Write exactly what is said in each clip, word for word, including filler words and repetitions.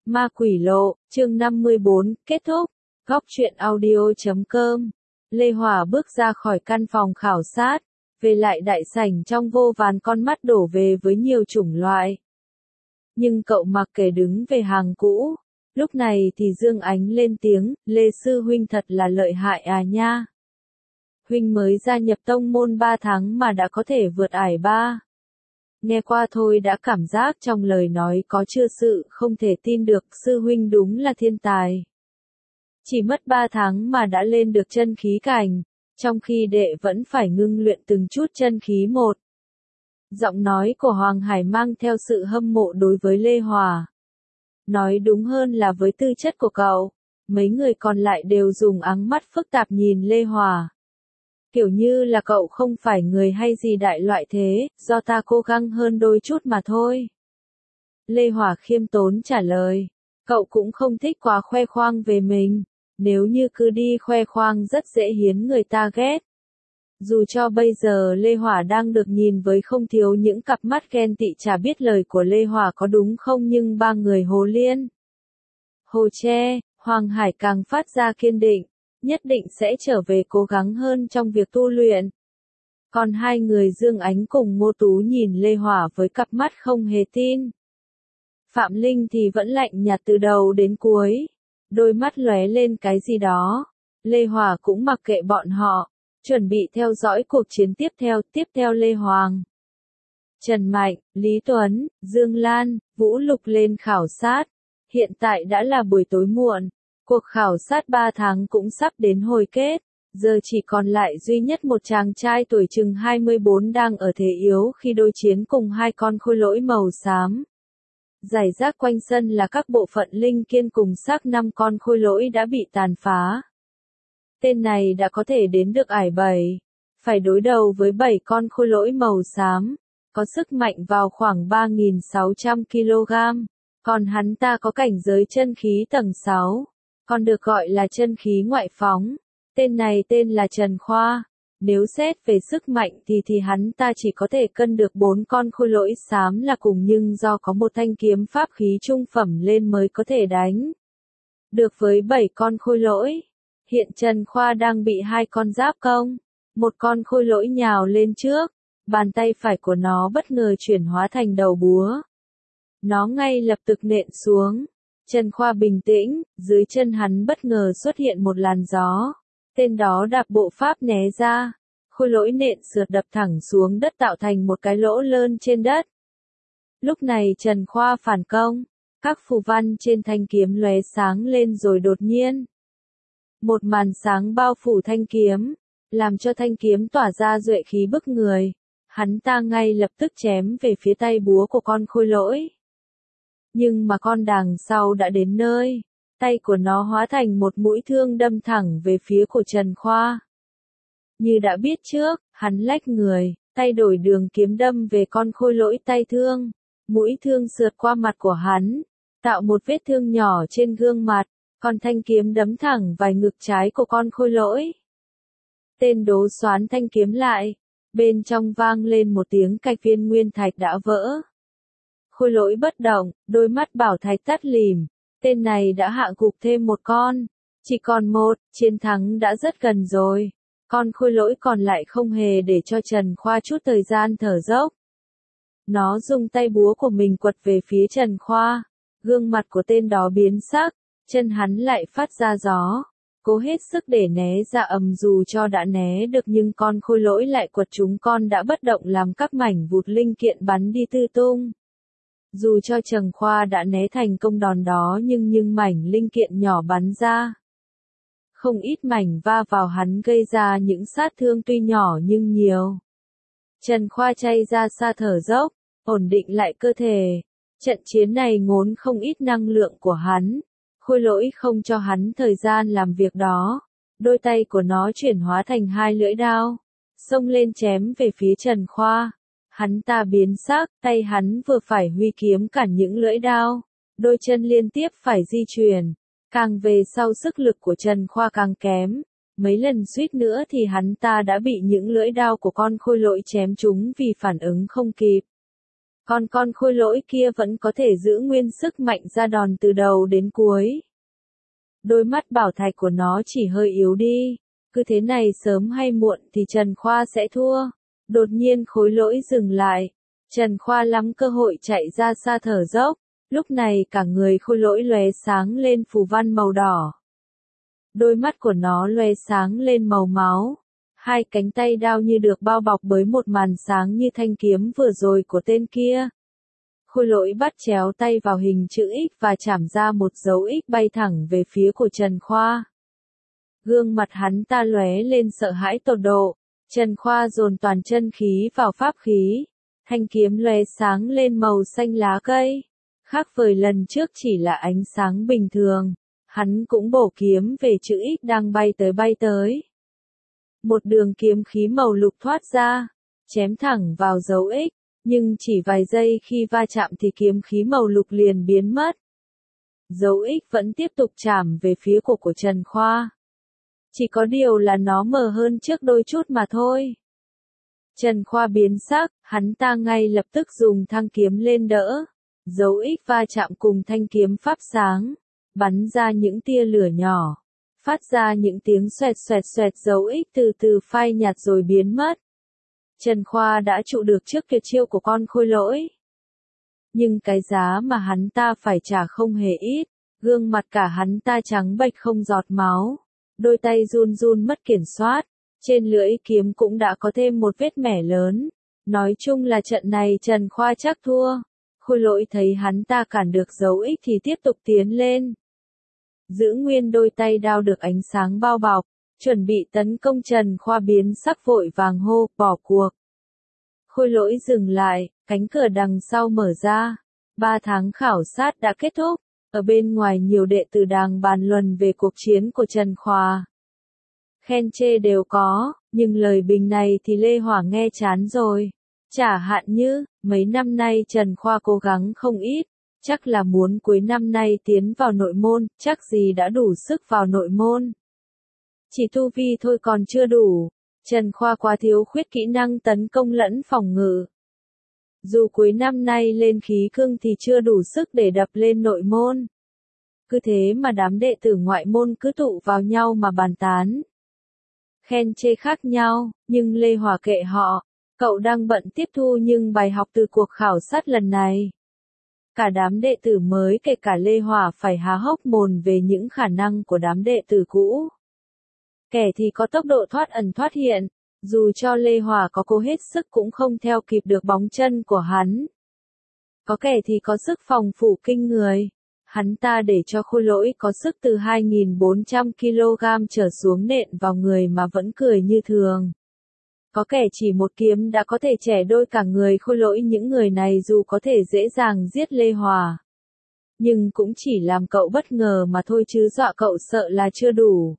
Ma Quỷ Lộ, chương năm mươi bốn, kết thúc. Góc truyện audio chấm com. Lê Hòa bước ra khỏi căn phòng khảo sát, về lại đại sảnh trong vô vàn con mắt đổ về với nhiều chủng loại. Nhưng cậu mặc kệ đứng về hàng cũ. Lúc này thì Dương Ánh lên tiếng, Lê Sư Huynh thật là lợi hại à nha. Huynh mới gia nhập tông môn ba tháng mà đã có thể vượt ải ba. Nghe qua thôi đã cảm giác trong lời nói có chưa sự không thể tin được, Sư Huynh đúng là thiên tài. Chỉ mất ba tháng mà đã lên được chân khí cảnh, trong khi đệ vẫn phải ngưng luyện từng chút chân khí một. Giọng nói của Hoàng Hải mang theo sự hâm mộ đối với Lê Hòa. Nói đúng hơn là với tư chất của cậu, mấy người còn lại đều dùng áng mắt phức tạp nhìn Lê Hòa. Kiểu như là cậu không phải người hay gì đại loại thế, do ta cố gắng hơn đôi chút mà thôi. Lê Hòa khiêm tốn trả lời, cậu cũng không thích quá khoe khoang về mình, nếu như cứ đi khoe khoang rất dễ khiến người ta ghét. Dù cho bây giờ Lê Hòa đang được nhìn với không thiếu những cặp mắt ghen tị, chả biết lời của Lê Hòa có đúng không, nhưng ba người Hồ Liên, Hồ Tre, Hoàng Hải càng phát ra kiên định, nhất định sẽ trở về cố gắng hơn trong việc tu luyện. Còn hai người Dương Ánh cùng Ngô Tú nhìn Lê Hòa với cặp mắt không hề tin. Phạm Linh thì vẫn lạnh nhạt từ đầu đến cuối, đôi mắt lóe lên cái gì đó. Lê Hòa cũng mặc kệ bọn họ, chuẩn bị theo dõi cuộc chiến tiếp theo. Tiếp theo Lê Hoàng, Trần Mạnh, Lý Tuấn, Dương Lan, Vũ Lục lên khảo sát. Hiện tại đã là buổi tối muộn, cuộc khảo sát ba tháng cũng sắp đến hồi kết, giờ chỉ còn lại duy nhất một chàng trai tuổi chừng hai mươi bốn đang ở thế yếu khi đối chiến cùng hai con khôi lỗi màu xám. Rải rác quanh sân là các bộ phận linh kiên cùng xác năm con khôi lỗi đã bị tàn phá. Tên này đã có thể đến được ải bảy, phải đối đầu với bảy con khôi lỗi màu xám, có sức mạnh vào khoảng ba nghìn sáu trăm ki lô gam, còn hắn ta có cảnh giới chân khí tầng sáu, còn được gọi là chân khí ngoại phóng. Tên này tên là Trần Khoa. Nếu xét về sức mạnh thì thì hắn ta chỉ có thể cân được bốn con khôi lỗi xám là cùng, nhưng do có một thanh kiếm pháp khí trung phẩm lên mới có thể đánh được với bảy con khôi lỗi. Hiện Trần Khoa đang bị hai con giáp công, một con khôi lỗi nhào lên trước, bàn tay phải của nó bất ngờ chuyển hóa thành đầu búa. Nó ngay lập tức nện xuống. Trần Khoa bình tĩnh, dưới chân hắn bất ngờ xuất hiện một làn gió. Tên đó đạp bộ pháp né ra, khôi lỗi nện sượt đập thẳng xuống đất tạo thành một cái lỗ lớn trên đất. Lúc này Trần Khoa phản công, các phù văn trên thanh kiếm lóe sáng lên rồi đột nhiên một màn sáng bao phủ thanh kiếm, làm cho thanh kiếm tỏa ra duệ khí bức người. Hắn ta ngay lập tức chém về phía tay búa của con khôi lỗi. Nhưng mà con đằng sau đã đến nơi, tay của nó hóa thành một mũi thương đâm thẳng về phía của Trần Khoa. Như đã biết trước, hắn lách người, tay đổi đường kiếm đâm về con khôi lỗi tay thương. Mũi thương sượt qua mặt của hắn, tạo một vết thương nhỏ trên gương mặt, còn thanh kiếm đấm thẳng vào ngực trái của con khôi lỗi. Tên đố xoán thanh kiếm lại, bên trong vang lên một tiếng cạch, viên nguyên thạch đã vỡ. Khôi lỗi bất động, đôi mắt bảo thạch tắt lìm. Tên này đã hạ gục thêm một con, chỉ còn một, chiến thắng đã rất gần rồi. Con khôi lỗi còn lại không hề để cho Trần Khoa chút thời gian thở dốc. Nó dùng tay búa của mình quật về phía Trần Khoa, gương mặt của tên đó biến sắc, chân hắn lại phát ra gió, cố hết sức để né ra, ầm dù cho đã né được nhưng con khôi lỗi lại quật chúng con đã bất động làm các mảnh vụt linh kiện bắn đi tứ tung. Dù cho Trần Khoa đã né thành công đòn đó nhưng nhưng mảnh linh kiện nhỏ bắn ra. Không ít mảnh va vào hắn gây ra những sát thương tuy nhỏ nhưng nhiều. Trần Khoa chay ra xa thở dốc, ổn định lại cơ thể. Trận chiến này ngốn không ít năng lượng của hắn. Khôi lỗi không cho hắn thời gian làm việc đó. Đôi tay của nó chuyển hóa thành hai lưỡi đao, xông lên chém về phía Trần Khoa. Hắn ta biến sắc, tay hắn vừa phải huy kiếm cản những lưỡi đao, đôi chân liên tiếp phải di chuyển. Càng về sau sức lực của Trần Khoa càng kém, mấy lần suýt nữa thì hắn ta đã bị những lưỡi đao của con khôi lỗi chém trúng vì phản ứng không kịp. Còn con khôi lỗi kia vẫn có thể giữ nguyên sức mạnh ra đòn từ đầu đến cuối. Đôi mắt bảo thạch của nó chỉ hơi yếu đi. Cứ thế này sớm hay muộn thì Trần Khoa sẽ thua. Đột nhiên khối lỗi dừng lại. Trần Khoa lắm cơ hội chạy ra xa thở dốc. Lúc này cả người khôi lỗi lóe sáng lên phù văn màu đỏ. Đôi mắt của nó lóe sáng lên màu máu. Hai cánh tay đao như được bao bọc bởi một màn sáng như thanh kiếm vừa rồi của tên kia. Khôi lỗi bắt chéo tay vào hình chữ X và chảm ra một dấu X bay thẳng về phía của Trần Khoa. Gương mặt hắn ta lóe lên sợ hãi tột độ. Trần Khoa dồn toàn chân khí vào pháp khí. Thanh kiếm lóe sáng lên màu xanh lá cây. Khác với lần trước chỉ là ánh sáng bình thường. Hắn cũng bổ kiếm về chữ X đang bay tới bay tới. Một đường kiếm khí màu lục thoát ra, chém thẳng vào dấu X, nhưng chỉ vài giây khi va chạm thì kiếm khí màu lục liền biến mất. Dấu X vẫn tiếp tục chạm về phía cổ của Trần Khoa. Chỉ có điều là nó mờ hơn trước đôi chút mà thôi. Trần Khoa biến sắc, hắn ta ngay lập tức dùng thang kiếm lên đỡ. Dấu X va chạm cùng thanh kiếm pháp sáng, bắn ra những tia lửa nhỏ. Phát ra những tiếng xoẹt xoẹt xoẹt, dấu X từ từ phai nhạt rồi biến mất. Trần Khoa đã trụ được trước tuyệt chiêu của con khôi lỗi. Nhưng cái giá mà hắn ta phải trả không hề ít, gương mặt cả hắn ta trắng bệch không giọt máu, đôi tay run run mất kiểm soát, trên lưỡi kiếm cũng đã có thêm một vết mẻ lớn. Nói chung là trận này Trần Khoa chắc thua. Khôi lỗi thấy hắn ta cản được dấu X thì tiếp tục tiến lên. Giữ nguyên đôi tay đao được ánh sáng bao bọc, chuẩn bị tấn công Trần Khoa biến sắc vội vàng hô, bỏ cuộc. Khôi lỗi dừng lại, cánh cửa đằng sau mở ra. Ba tháng khảo sát đã kết thúc, ở bên ngoài nhiều đệ tử đang bàn luận về cuộc chiến của Trần Khoa. Khen chê đều có, nhưng lời bình này thì Lê Hỏa nghe chán rồi. Chả hạn như, mấy năm nay Trần Khoa cố gắng không ít. Chắc là muốn cuối năm nay tiến vào nội môn, chắc gì đã đủ sức vào nội môn. Chỉ tu vi thôi còn chưa đủ. Trần Khoa quá thiếu khuyết kỹ năng tấn công lẫn phòng ngự. Dù cuối năm nay lên khí cương thì chưa đủ sức để đập lên nội môn. Cứ thế mà đám đệ tử ngoại môn cứ tụ vào nhau mà bàn tán. Khen chê khác nhau, nhưng Lê Hòa kệ họ. Cậu đang bận tiếp thu nhưng bài học từ cuộc khảo sát lần này. Cả đám đệ tử mới kể cả Lê Hòa phải há hốc mồm về những khả năng của đám đệ tử cũ. Kẻ thì có tốc độ thoát ẩn thoát hiện, dù cho Lê Hòa có cố hết sức cũng không theo kịp được bóng chân của hắn. Có kẻ thì có sức phòng phủ kinh người, hắn ta để cho khôi lỗi có sức từ hai nghìn bốn trăm ki lô gam trở xuống nện vào người mà vẫn cười như thường. Có kẻ chỉ một kiếm đã có thể chẻ đôi cả người khôi lỗi, những người này dù có thể dễ dàng giết Lê Hòa, nhưng cũng chỉ làm cậu bất ngờ mà thôi chứ dọa cậu sợ là chưa đủ.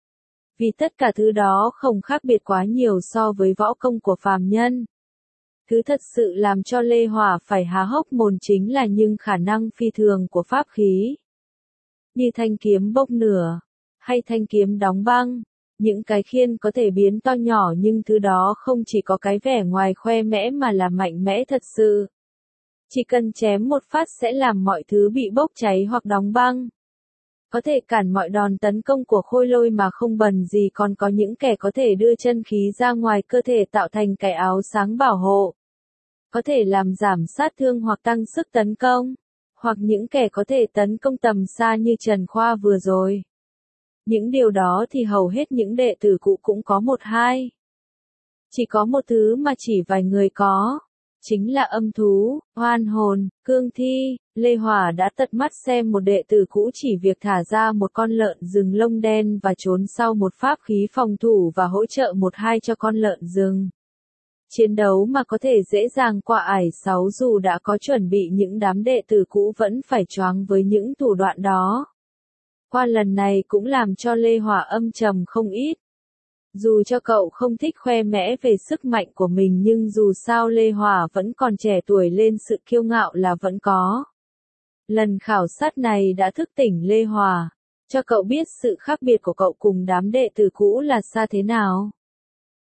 Vì tất cả thứ đó không khác biệt quá nhiều so với võ công của phàm nhân. Thứ thật sự làm cho Lê Hòa phải há hốc mồm chính là những khả năng phi thường của pháp khí. Như thanh kiếm bốc lửa, hay thanh kiếm đóng băng. Những cái khiên có thể biến to nhỏ nhưng thứ đó không chỉ có cái vẻ ngoài khoe mẽ mà là mạnh mẽ thật sự. Chỉ cần chém một phát sẽ làm mọi thứ bị bốc cháy hoặc đóng băng. Có thể cản mọi đòn tấn công của khôi lôi mà không bần gì, còn có những kẻ có thể đưa chân khí ra ngoài cơ thể tạo thành cái áo sáng bảo hộ. Có thể làm giảm sát thương hoặc tăng sức tấn công. Hoặc những kẻ có thể tấn công tầm xa như Trần Khoa vừa rồi. Những điều đó thì hầu hết những đệ tử cũ cũng có một hai. Chỉ có một thứ mà chỉ vài người có. Chính là âm thú, oan hồn, cương thi. Lê Hòa đã tận mắt xem một đệ tử cũ chỉ việc thả ra một con lợn rừng lông đen và trốn sau một pháp khí phòng thủ và hỗ trợ một hai cho con lợn rừng. Chiến đấu mà có thể dễ dàng qua ải sáu dù đã có chuẩn bị, những đám đệ tử cũ vẫn phải choáng với những thủ đoạn đó. Qua lần này cũng làm cho Lê Hòa âm trầm không ít. Dù cho cậu không thích khoe mẽ về sức mạnh của mình nhưng dù sao Lê Hòa vẫn còn trẻ tuổi, lên sự kiêu ngạo là vẫn có. Lần khảo sát này đã thức tỉnh Lê Hòa, cho cậu biết sự khác biệt của cậu cùng đám đệ tử cũ là xa thế nào.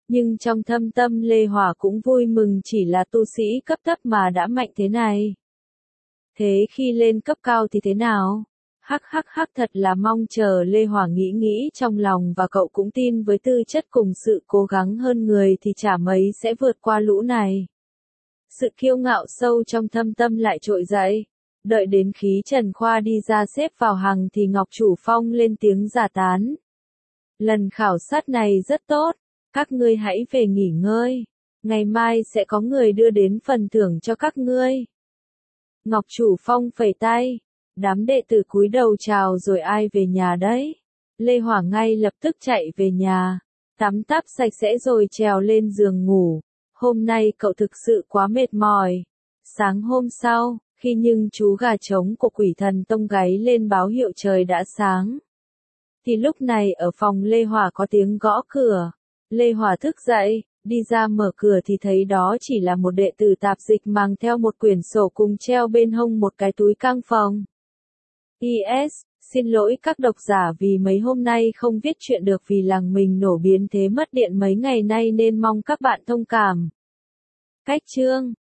Nhưng trong thâm tâm Lê Hòa cũng vui mừng chỉ là tu sĩ cấp thấp mà đã mạnh thế này. Thế khi lên cấp cao thì thế nào? Hắc hắc hắc thật là mong chờ Lê Hòa nghĩ nghĩ trong lòng và cậu cũng tin với tư chất cùng sự cố gắng hơn người thì chả mấy sẽ vượt qua lũ này. Sự kiêu ngạo sâu trong thâm tâm lại trỗi dậy. Đợi đến khi Trần Khoa đi ra xếp vào hàng thì Ngọc Chủ Phong lên tiếng giả tán. Lần khảo sát này rất tốt, các ngươi hãy về nghỉ ngơi. Ngày mai sẽ có người đưa đến phần thưởng cho các ngươi. Ngọc Chủ Phong phẩy tay. Đám đệ tử cúi đầu chào rồi ai về nhà đấy. Lê Hòa ngay lập tức chạy về nhà. Tắm táp sạch sẽ rồi trèo lên giường ngủ. Hôm nay cậu thực sự quá mệt mỏi. Sáng hôm sau, khi nhưng chú gà trống của Quỷ Thần Tông gáy lên báo hiệu trời đã sáng. Thì lúc này ở phòng Lê Hòa có tiếng gõ cửa. Lê Hòa thức dậy, đi ra mở cửa thì thấy đó chỉ là một đệ tử tạp dịch mang theo một quyển sổ cùng treo bên hông một cái túi căng phòng. i ét, xin lỗi các độc giả vì mấy hôm nay không viết chuyện được vì làng mình nổ biến thế mất điện mấy ngày nay nên mong các bạn thông cảm. Cách chương